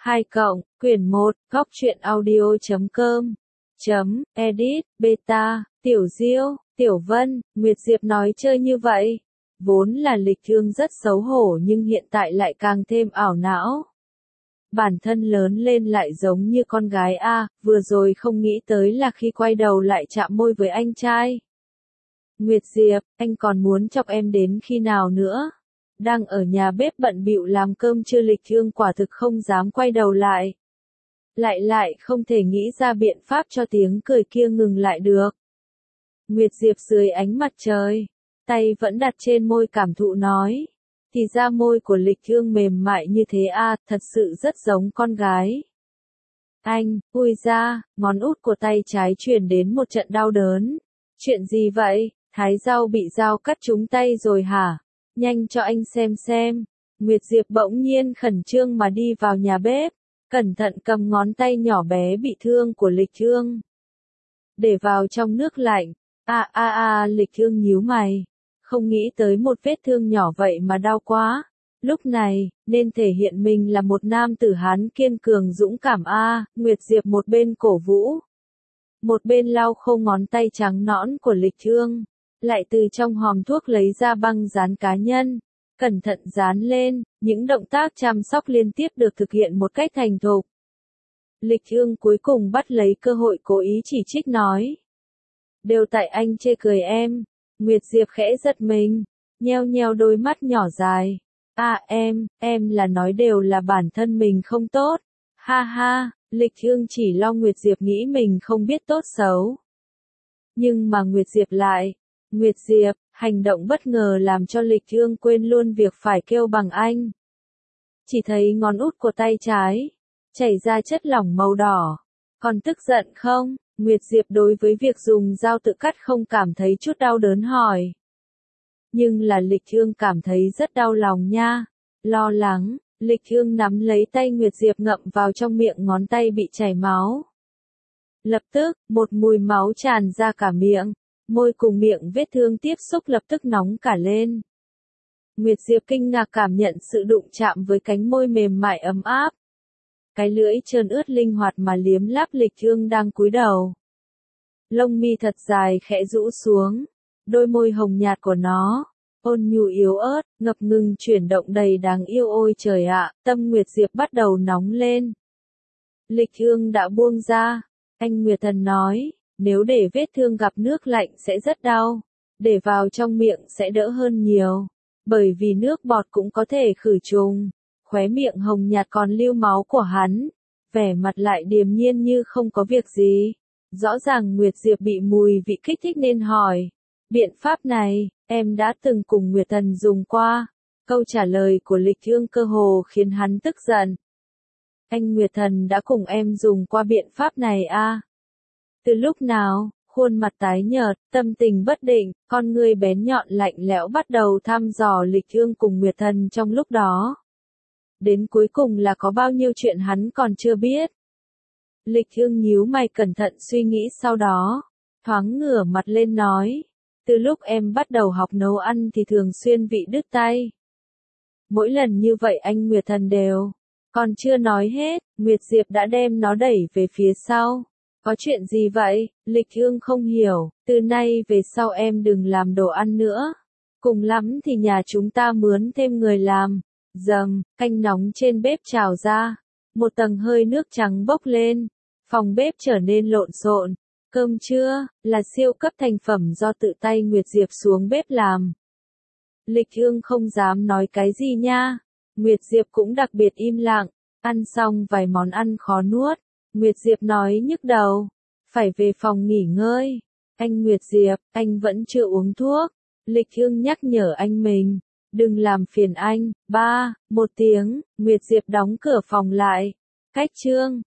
2 cộng, quyển 1, góc truyện audio.com, edit, beta, Tiểu Diêu, Tiểu Vân, Nguyệt Diệp nói chơi như vậy. Vốn là Lịch Thương rất xấu hổ nhưng hiện tại lại càng thêm ảo não. Bản thân lớn lên lại giống như con gái a, vừa rồi không nghĩ tới là khi quay đầu lại chạm môi với anh trai. Nguyệt Diệp, anh còn muốn chọc em đến khi nào nữa? Đang ở nhà bếp bận bịu làm cơm trưa, Lịch Thương quả thực không dám quay đầu lại. Lại không thể nghĩ ra biện pháp cho tiếng cười kia ngừng lại được. Nguyệt Diệp dưới ánh mặt trời, tay vẫn đặt trên môi cảm thụ nói. Thì ra môi của Lịch Thương mềm mại như thế à, thật sự rất giống con gái. Anh, ui ra, ngón út của tay trái truyền đến một trận đau đớn. Chuyện gì vậy, thái rau bị dao cắt trúng tay rồi hả? Nhanh cho anh xem. Nguyệt Diệp bỗng nhiên khẩn trương mà đi vào nhà bếp, cẩn thận cầm ngón tay nhỏ bé bị thương của Lịch Thương, để vào trong nước lạnh. Lịch Thương nhíu mày, không nghĩ tới một vết thương nhỏ vậy mà đau quá. Lúc này, nên thể hiện mình là một nam tử Hán kiên cường dũng cảm Nguyệt Diệp một bên cổ vũ, một bên lau khô ngón tay trắng nõn của Lịch Thương, lại từ trong hòm thuốc lấy ra băng dán cá nhân, cẩn thận dán lên. Những động tác chăm sóc liên tiếp được thực hiện một cách thành thục. Lịch Thương cuối cùng bắt lấy cơ hội cố ý chỉ trích nói. Đều tại anh chê cười em. Nguyệt Diệp khẽ giật mình, nheo đôi mắt nhỏ dài. Em là nói đều là bản thân mình không tốt. Ha, Lịch Thương chỉ lo Nguyệt Diệp nghĩ mình không biết tốt xấu. Nhưng mà Nguyệt Diệp, hành động bất ngờ làm cho Lịch Thương quên luôn việc phải kêu bằng anh. Chỉ thấy ngón út của tay trái chảy ra chất lỏng màu đỏ. Còn tức giận không? Nguyệt Diệp đối với việc dùng dao tự cắt không cảm thấy chút đau đớn hỏi. Nhưng là Lịch Thương cảm thấy rất đau lòng nha. Lo lắng, Lịch Thương nắm lấy tay Nguyệt Diệp ngậm vào trong miệng ngón tay bị chảy máu. Lập tức, một mùi máu tràn ra cả miệng, môi cùng miệng vết thương tiếp xúc lập tức nóng cả lên. Nguyệt Diệp kinh ngạc cảm nhận sự đụng chạm với cánh môi mềm mại ấm áp. Cái lưỡi trơn ướt linh hoạt mà liếm láp Lịch Thương đang cúi đầu. Lông mi thật dài khẽ rũ xuống, đôi môi hồng nhạt của nó, ôn nhu yếu ớt, ngập ngừng chuyển động đầy đáng yêu. Ôi trời ạ, tâm Nguyệt Diệp bắt đầu nóng lên. Lịch Thương đã buông ra, anh Nguyệt Thần nói, nếu để vết thương gặp nước lạnh sẽ rất đau, để vào trong miệng sẽ đỡ hơn nhiều, bởi vì nước bọt cũng có thể khử trùng. Khóe miệng hồng nhạt còn lưu máu của hắn, vẻ mặt lại điềm nhiên như không có việc gì. Rõ ràng Nguyệt Diệp bị mùi vị kích thích nên hỏi. Biện pháp này, em đã từng cùng Nguyệt Thần dùng qua. Câu trả lời của Lịch Thương cơ hồ khiến hắn tức giận. Anh Nguyệt Thần đã cùng em dùng qua biện pháp này Từ lúc nào? Khuôn mặt tái nhợt, tâm tình bất định, con ngươi bén nhọn lạnh lẽo bắt đầu thăm dò Lịch Thương cùng Nguyệt Thần trong lúc đó. Đến cuối cùng là có bao nhiêu chuyện hắn còn chưa biết. Lịch Thương nhíu mày cẩn thận suy nghĩ, sau đó thoáng ngửa mặt lên nói. Từ lúc em bắt đầu học nấu ăn thì thường xuyên bị đứt tay. Mỗi lần như vậy anh Nguyệt Thần đều. Còn chưa nói hết, Nguyệt Diệp đã đem nó đẩy về phía sau. Có chuyện gì vậy? Lịch Thương không hiểu. Từ nay về sau em đừng làm đồ ăn nữa. Cùng lắm thì nhà chúng ta mướn thêm người làm. Dầm, canh nóng trên bếp trào ra. Một tầng hơi nước trắng bốc lên. Phòng bếp trở nên lộn xộn. Cơm trưa là siêu cấp thành phẩm do tự tay Nguyệt Diệp xuống bếp làm. Lịch Thương không dám nói cái gì nha. Nguyệt Diệp cũng đặc biệt im lặng. Ăn xong vài món ăn khó nuốt, Nguyệt Diệp nói nhức đầu. Phải về phòng nghỉ ngơi. Anh Nguyệt Diệp, anh vẫn chưa uống thuốc. Lịch Thương nhắc nhở anh mình. Đừng làm phiền anh. 1 tiếng, Nguyệt Diệp đóng cửa phòng lại. Cách chương.